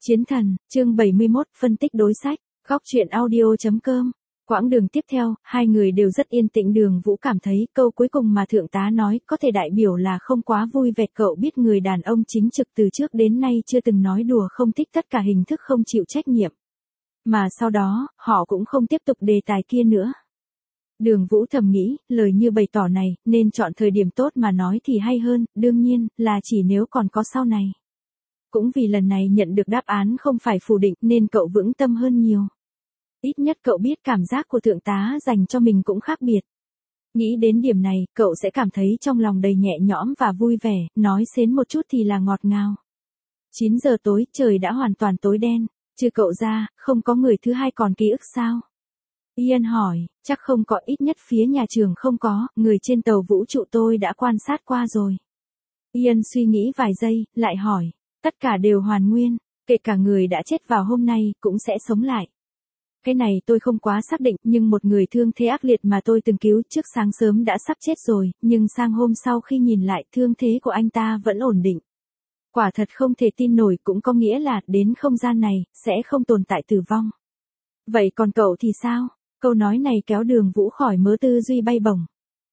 Chiến thần, chương 71, phân tích đối sách, góc truyện audio.com. Quãng đường tiếp theo, hai người đều rất yên tĩnh. Đường Vũ cảm thấy câu cuối cùng mà thượng tá nói có thể đại biểu là không quá vui vẻ. Cậu biết người đàn ông chính trực từ trước đến nay chưa từng nói đùa, không thích tất cả hình thức không chịu trách nhiệm. Mà sau đó, họ cũng không tiếp tục đề tài kia nữa. Đường Vũ thầm nghĩ, lời như bày tỏ này, nên chọn thời điểm tốt mà nói thì hay hơn, đương nhiên, là chỉ nếu còn có sau này. Cũng vì lần này nhận được đáp án không phải phủ định nên cậu vững tâm hơn nhiều. Ít nhất cậu biết cảm giác của thượng tá dành cho mình cũng khác biệt. Nghĩ đến điểm này, cậu sẽ cảm thấy trong lòng đầy nhẹ nhõm và vui vẻ, nói xến một chút thì là ngọt ngào. 9 giờ tối, trời đã hoàn toàn tối đen, trừ cậu ra, không có người thứ hai còn ký ức sao? Ian hỏi, chắc không có, ít nhất phía nhà trường không có, người trên tàu vũ trụ tôi đã quan sát qua rồi. Ian suy nghĩ vài giây, lại hỏi, tất cả đều hoàn nguyên, kể cả người đã chết vào hôm nay, cũng sẽ sống lại. Cái này tôi không quá xác định, nhưng một người thương thế ác liệt mà tôi từng cứu trước sáng sớm đã sắp chết rồi, nhưng sang hôm sau khi nhìn lại thương thế của anh ta vẫn ổn định. Quả thật không thể tin nổi, cũng có nghĩa là đến không gian này, sẽ không tồn tại tử vong. Vậy còn cậu thì sao? Câu nói này kéo Đường Vũ khỏi mớ tư duy bay bổng.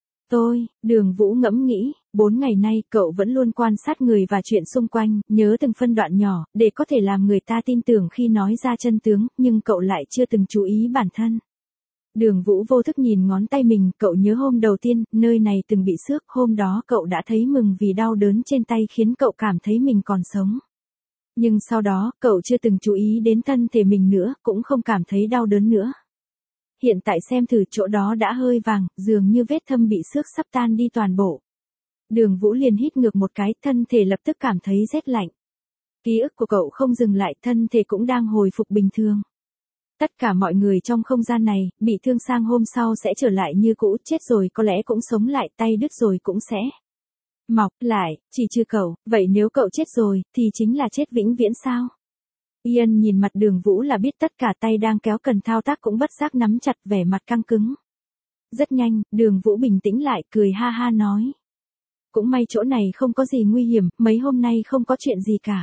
Đường Vũ ngẫm nghĩ, 4 ngày nay cậu vẫn luôn quan sát người và chuyện xung quanh, nhớ từng phân đoạn nhỏ, để có thể làm người ta tin tưởng khi nói ra chân tướng, nhưng cậu lại chưa từng chú ý bản thân. Đường Vũ vô thức nhìn ngón tay mình, cậu nhớ hôm đầu tiên, nơi này từng bị xước, hôm đó cậu đã thấy mừng vì đau đớn trên tay khiến cậu cảm thấy mình còn sống. Nhưng sau đó, cậu chưa từng chú ý đến thân thể mình nữa, cũng không cảm thấy đau đớn nữa. Hiện tại xem thử, chỗ đó đã hơi vàng, dường như vết thâm bị xước sắp tan đi toàn bộ. Đường Vũ liền hít ngược một cái, thân thể lập tức cảm thấy rét lạnh. Ký ức của cậu không dừng lại, thân thể cũng đang hồi phục bình thường. Tất cả mọi người trong không gian này, bị thương sang hôm sau sẽ trở lại như cũ, chết rồi có lẽ cũng sống lại, tay đứt rồi cũng sẽ mọc lại, chỉ trừ cậu. Vậy nếu cậu chết rồi, thì chính là chết vĩnh viễn sao? Ian nhìn mặt Đường Vũ là biết tất cả tay đang kéo cần thao tác cũng bất giác nắm chặt, vẻ mặt căng cứng. Rất nhanh, Đường Vũ bình tĩnh lại, cười ha ha nói. Cũng may chỗ này không có gì nguy hiểm, mấy hôm nay không có chuyện gì cả.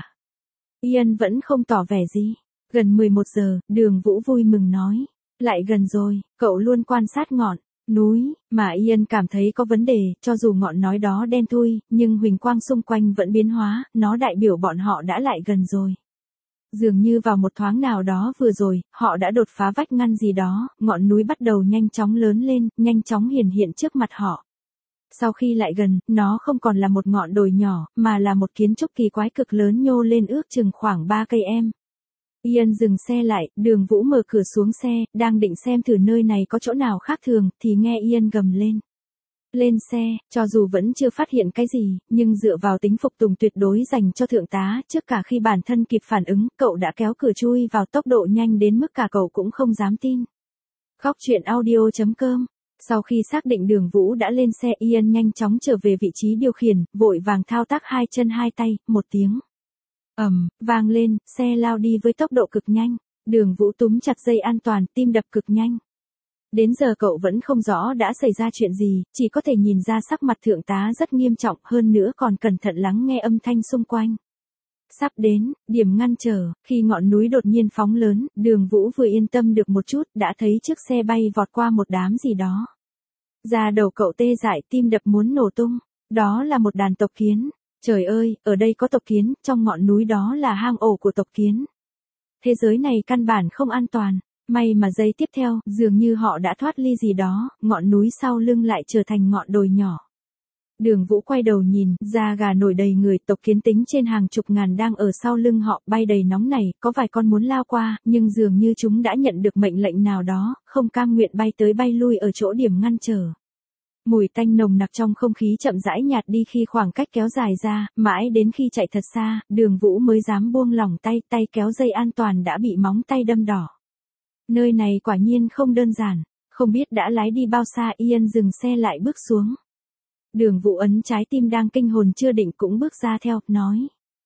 Ian vẫn không tỏ vẻ gì. Gần 11 giờ, Đường Vũ vui mừng nói. Lại gần rồi, cậu luôn quan sát ngọn núi, mà Ian cảm thấy có vấn đề, cho dù ngọn núi đó đen thui, nhưng huỳnh quang xung quanh vẫn biến hóa, nó đại biểu bọn họ đã lại gần rồi. Dường như vào một thoáng nào đó vừa rồi, họ đã đột phá vách ngăn gì đó, ngọn núi bắt đầu nhanh chóng lớn lên, nhanh chóng hiển hiện trước mặt họ. Sau khi lại gần, nó không còn là một ngọn đồi nhỏ, mà là một kiến trúc kỳ quái cực lớn nhô lên ước chừng khoảng 3 cây em. Ian dừng xe lại, Đường Vũ mở cửa xuống xe, đang định xem thử nơi này có chỗ nào khác thường, thì nghe Ian gầm lên. Lên xe, cho dù vẫn chưa phát hiện cái gì, nhưng dựa vào tính phục tùng tuyệt đối dành cho thượng tá, trước cả khi bản thân kịp phản ứng, cậu đã kéo cửa chui vào tốc độ nhanh đến mức cả cậu cũng không dám tin. Góc truyện audio.com. Sau khi xác định Đường Vũ đã lên xe, Ian nhanh chóng trở về vị trí điều khiển, vội vàng thao tác hai chân hai tay, một tiếng vang lên, xe lao đi với tốc độ cực nhanh. Đường Vũ túm chặt dây an toàn, tim đập cực nhanh. Đến giờ cậu vẫn không rõ đã xảy ra chuyện gì, chỉ có thể nhìn ra sắc mặt thượng tá rất nghiêm trọng, hơn nữa còn cẩn thận lắng nghe âm thanh xung quanh. Sắp đến, điểm ngăn trở, khi ngọn núi đột nhiên phóng lớn, Đường Vũ vừa yên tâm được một chút, đã thấy chiếc xe bay vọt qua một đám gì đó. Da đầu cậu tê dại, tim đập muốn nổ tung. Đó là một đàn tộc kiến. Trời ơi, ở đây có tộc kiến, trong ngọn núi đó là hang ổ của tộc kiến. Thế giới này căn bản không an toàn. May mà giây tiếp theo, dường như họ đã thoát ly gì đó, ngọn núi sau lưng lại trở thành ngọn đồi nhỏ. Đường Vũ quay đầu nhìn, da gà nổi đầy người, tộc kiến tính trên hàng chục ngàn đang ở sau lưng họ, bay đầy nóng nảy, có vài con muốn lao qua, nhưng dường như chúng đã nhận được mệnh lệnh nào đó, không cam nguyện bay tới bay lui ở chỗ điểm ngăn trở. Mùi tanh nồng nặc trong không khí chậm rãi nhạt đi khi khoảng cách kéo dài ra, mãi đến khi chạy thật xa, Đường Vũ mới dám buông lỏng tay, tay kéo dây an toàn đã bị móng tay đâm đỏ. Nơi này quả nhiên không đơn giản, không biết đã lái đi bao xa. Ian dừng xe lại bước xuống. Đường Vũ ấn trái tim đang kinh hồn chưa định cũng bước ra theo, nói.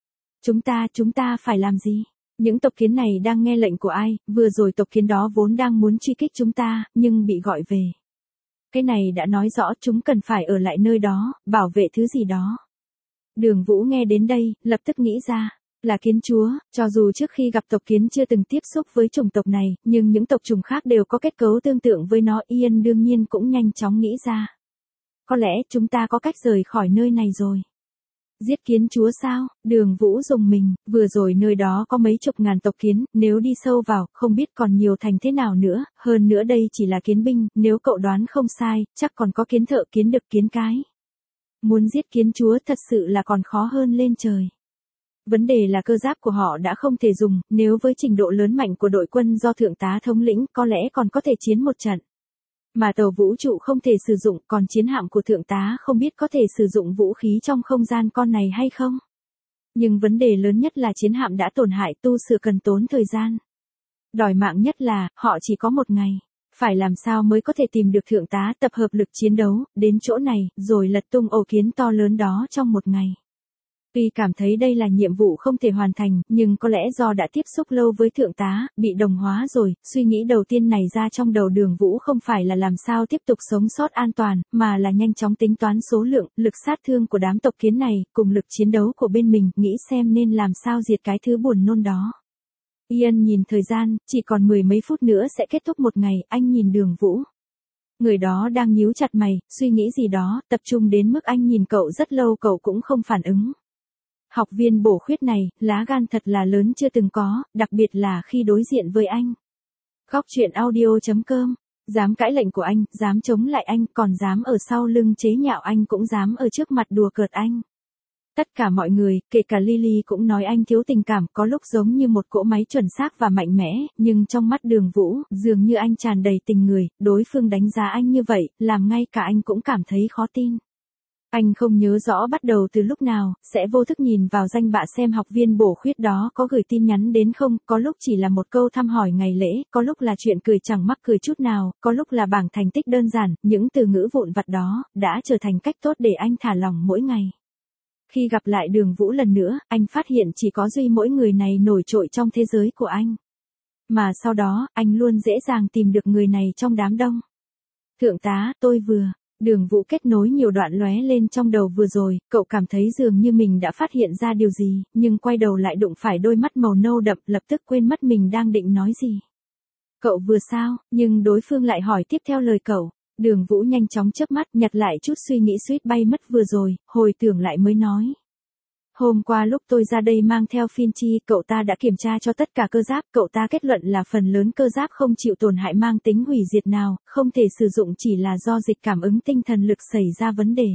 Chúng ta phải làm gì? Những tộc kiến này đang nghe lệnh của ai? Vừa rồi tộc kiến đó vốn đang muốn truy kích chúng ta, nhưng bị gọi về. Cái này đã nói rõ chúng cần phải ở lại nơi đó, bảo vệ thứ gì đó. Đường Vũ nghe đến đây, lập tức nghĩ ra. Là kiến chúa, cho dù trước khi gặp tộc kiến chưa từng tiếp xúc với chủng tộc này, nhưng những tộc chủng khác đều có kết cấu tương tự với nó. Ian đương nhiên cũng nhanh chóng nghĩ ra. Có lẽ chúng ta có cách rời khỏi nơi này rồi. Giết kiến chúa sao? Đường Vũ rùng mình, vừa rồi nơi đó có mấy chục ngàn tộc kiến, nếu đi sâu vào, không biết còn nhiều thành thế nào nữa, hơn nữa đây chỉ là kiến binh, nếu cậu đoán không sai, chắc còn có kiến thợ, kiến đực, kiến cái. Muốn giết kiến chúa thật sự là còn khó hơn lên trời. Vấn đề là cơ giáp của họ đã không thể dùng, nếu với trình độ lớn mạnh của đội quân do thượng tá thống lĩnh có lẽ còn có thể chiến một trận. Mà tàu vũ trụ không thể sử dụng, còn chiến hạm của thượng tá không biết có thể sử dụng vũ khí trong không gian con này hay không. Nhưng vấn đề lớn nhất là chiến hạm đã tổn hại, tu sửa cần tốn thời gian. Đòi mạng nhất là, họ chỉ có một ngày. Phải làm sao mới có thể tìm được thượng tá, tập hợp lực chiến đấu, đến chỗ này, rồi lật tung ổ kiến to lớn đó trong một ngày. Tuy cảm thấy đây là nhiệm vụ không thể hoàn thành, nhưng có lẽ do đã tiếp xúc lâu với thượng tá, bị đồng hóa rồi, suy nghĩ đầu tiên này ra trong đầu Đường Vũ không phải là làm sao tiếp tục sống sót an toàn, mà là nhanh chóng tính toán số lượng, lực sát thương của đám tộc kiến này, cùng lực chiến đấu của bên mình, nghĩ xem nên làm sao diệt cái thứ buồn nôn đó. Ian nhìn thời gian, chỉ còn 10 mấy phút nữa sẽ kết thúc một ngày, anh nhìn Đường Vũ. Người đó đang nhíu chặt mày, suy nghĩ gì đó, tập trung đến mức anh nhìn cậu rất lâu cậu cũng không phản ứng. Học viên bổ khuyết này, lá gan thật là lớn chưa từng có, đặc biệt là khi đối diện với anh. Góc truyện audio.com, dám cãi lệnh của anh, dám chống lại anh, còn dám ở sau lưng chế nhạo anh cũng dám ở trước mặt đùa cợt anh. Tất cả mọi người, kể cả Lily cũng nói anh thiếu tình cảm, có lúc giống như một cỗ máy chuẩn xác và mạnh mẽ, nhưng trong mắt Đường Vũ, dường như anh tràn đầy tình người, đối phương đánh giá anh như vậy, làm ngay cả anh cũng cảm thấy khó tin. Anh không nhớ rõ bắt đầu từ lúc nào, sẽ vô thức nhìn vào danh bạ xem học viên bổ khuyết đó có gửi tin nhắn đến không, có lúc chỉ là một câu thăm hỏi ngày lễ, có lúc là chuyện cười chẳng mắc cười chút nào, có lúc là bảng thành tích đơn giản, những từ ngữ vụn vặt đó, đã trở thành cách tốt để anh thả lỏng mỗi ngày. Khi gặp lại Đường Vũ lần nữa, anh phát hiện chỉ có duy mỗi người này nổi trội trong thế giới của anh. Mà sau đó, anh luôn dễ dàng tìm được người này trong đám đông. Thượng tá, tôi vừa. Đường Vũ kết nối nhiều đoạn lóe lên trong đầu vừa rồi, cậu cảm thấy dường như mình đã phát hiện ra điều gì, nhưng quay đầu lại đụng phải đôi mắt màu nâu đậm, lập tức quên mất mình đang định nói gì. Cậu vừa sao, nhưng đối phương lại hỏi tiếp theo lời cậu. Đường Vũ nhanh chóng chớp mắt, nhặt lại chút suy nghĩ suýt bay mất vừa rồi, hồi tưởng lại mới nói. Hôm qua lúc tôi ra đây mang theo Finchi, cậu ta đã kiểm tra cho tất cả cơ giáp, cậu ta kết luận là phần lớn cơ giáp không chịu tổn hại mang tính hủy diệt nào, không thể sử dụng chỉ là do dịch cảm ứng tinh thần lực xảy ra vấn đề.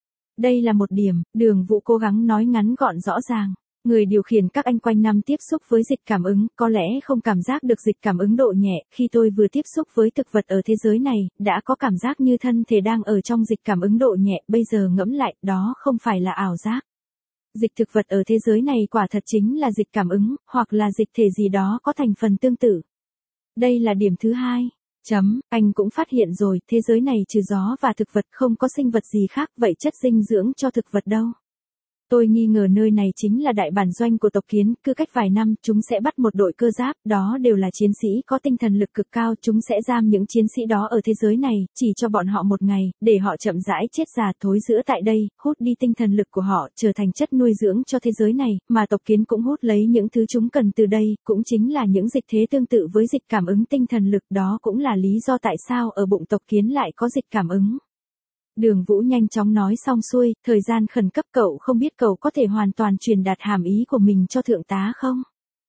Đây là một điểm, Đường Vũ cố gắng nói ngắn gọn rõ ràng. Người điều khiển các anh quanh năm tiếp xúc với dịch cảm ứng, có lẽ không cảm giác được dịch cảm ứng độ nhẹ, khi tôi vừa tiếp xúc với thực vật ở thế giới này, đã có cảm giác như thân thể đang ở trong dịch cảm ứng độ nhẹ, bây giờ ngẫm lại, đó không phải là ảo giác. Dịch thực vật ở thế giới này quả thật chính là dịch cảm ứng, hoặc là dịch thể gì đó có thành phần tương tự. Đây là điểm thứ hai. Anh cũng phát hiện rồi, thế giới này trừ gió và thực vật không có sinh vật gì khác, vậy chất dinh dưỡng cho thực vật đâu? Tôi nghi ngờ nơi này chính là đại bản doanh của tộc kiến, cứ cách vài năm, chúng sẽ bắt một đội cơ giáp, đó đều là chiến sĩ có tinh thần lực cực cao, chúng sẽ giam những chiến sĩ đó ở thế giới này, chỉ cho bọn họ một ngày, để họ chậm rãi chết già thối rữa tại đây, hút đi tinh thần lực của họ, trở thành chất nuôi dưỡng cho thế giới này, mà tộc kiến cũng hút lấy những thứ chúng cần từ đây, cũng chính là những dịch thế tương tự với dịch cảm ứng tinh thần lực, đó cũng là lý do tại sao ở bụng tộc kiến lại có dịch cảm ứng. Đường Vũ nhanh chóng nói xong xuôi, thời gian khẩn cấp, cậu không biết cậu có thể hoàn toàn truyền đạt hàm ý của mình cho thượng tá không?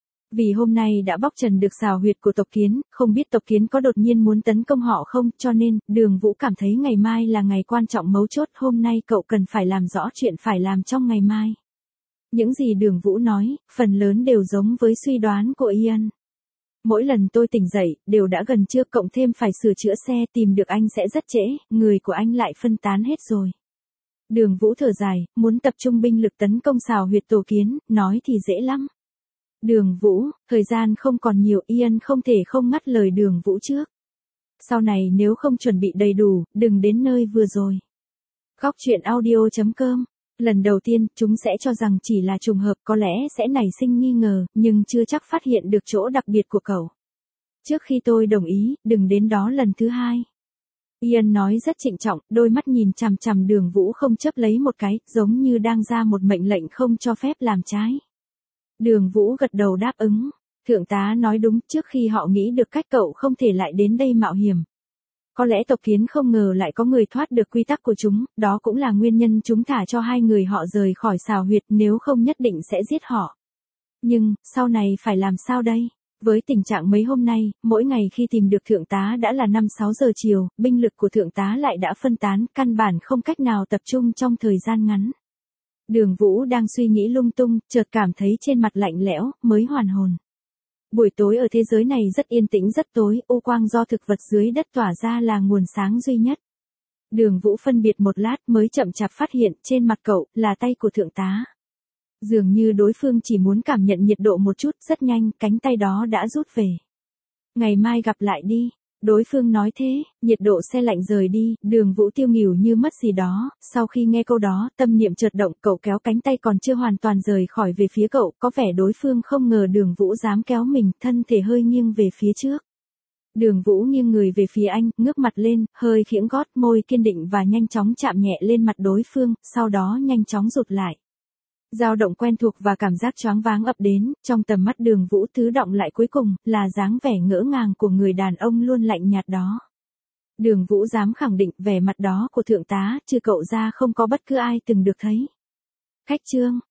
Vì hôm nay đã bóc trần được xào huyệt của tộc kiến, không biết tộc kiến có đột nhiên muốn tấn công họ không, cho nên, Đường Vũ cảm thấy ngày mai là ngày quan trọng mấu chốt, hôm nay cậu cần phải làm rõ chuyện phải làm trong ngày mai. Những gì Đường Vũ nói, phần lớn đều giống với suy đoán của Ian. Mỗi lần tôi tỉnh dậy, đều đã gần trưa, cộng thêm phải sửa chữa xe, tìm được anh sẽ rất trễ, người của anh lại phân tán hết rồi. Đường Vũ thở dài, muốn tập trung binh lực tấn công xào huyệt tổ kiến, nói thì dễ lắm. Đường Vũ, thời gian không còn nhiều, Ian không thể không ngắt lời Đường Vũ trước. Sau này nếu không chuẩn bị đầy đủ, đừng đến nơi vừa rồi. Góc truyện audio.com. Lần đầu tiên, chúng sẽ cho rằng chỉ là trùng hợp, có lẽ sẽ nảy sinh nghi ngờ, nhưng chưa chắc phát hiện được chỗ đặc biệt của cậu. Trước khi tôi đồng ý, đừng đến đó lần thứ hai. Ian nói rất trịnh trọng, đôi mắt nhìn chằm chằm Đường Vũ không chớp lấy một cái, giống như đang ra một mệnh lệnh không cho phép làm trái. Đường Vũ gật đầu đáp ứng. Thượng tá nói đúng, trước khi họ nghĩ được cách cậu không thể lại đến đây mạo hiểm. Có lẽ tộc kiến không ngờ lại có người thoát được quy tắc của chúng, đó cũng là nguyên nhân chúng thả cho hai người họ rời khỏi xào huyệt, nếu không nhất định sẽ giết họ. Nhưng, sau này phải làm sao đây? Với tình trạng mấy hôm nay, mỗi ngày khi tìm được thượng tá đã là 5-6 giờ chiều, binh lực của thượng tá lại đã phân tán, căn bản không cách nào tập trung trong thời gian ngắn. Đường Vũ đang suy nghĩ lung tung, chợt cảm thấy trên mặt lạnh lẽo, mới hoàn hồn. Buổi tối ở thế giới này rất yên tĩnh rất tối, ô quang do thực vật dưới đất tỏa ra là nguồn sáng duy nhất. Đường Vũ phân biệt một lát mới chậm chạp phát hiện trên mặt cậu là tay của thượng tá. Dường như đối phương chỉ muốn cảm nhận nhiệt độ một chút, rất nhanh cánh tay đó đã rút về. Ngày mai gặp lại đi. Đối phương nói thế, nhiệt độ se lạnh rời đi, Đường Vũ tiêu nghỉu như mất gì đó, sau khi nghe câu đó, tâm niệm chợt động, cậu kéo cánh tay còn chưa hoàn toàn rời khỏi về phía cậu, có vẻ đối phương không ngờ Đường Vũ dám kéo mình, thân thể hơi nghiêng về phía trước. Đường Vũ nghiêng người về phía anh, ngước mặt lên, hơi khiễng gót, môi kiên định và nhanh chóng chạm nhẹ lên mặt đối phương, sau đó nhanh chóng rụt lại. Dao động quen thuộc và cảm giác choáng váng ập đến, trong tầm mắt Đường Vũ thứ động lại cuối cùng, là dáng vẻ ngỡ ngàng của người đàn ông luôn lạnh nhạt đó. Đường Vũ dám khẳng định vẻ mặt đó của thượng tá, trừ cậu ra không có bất cứ ai từng được thấy. Khách chương.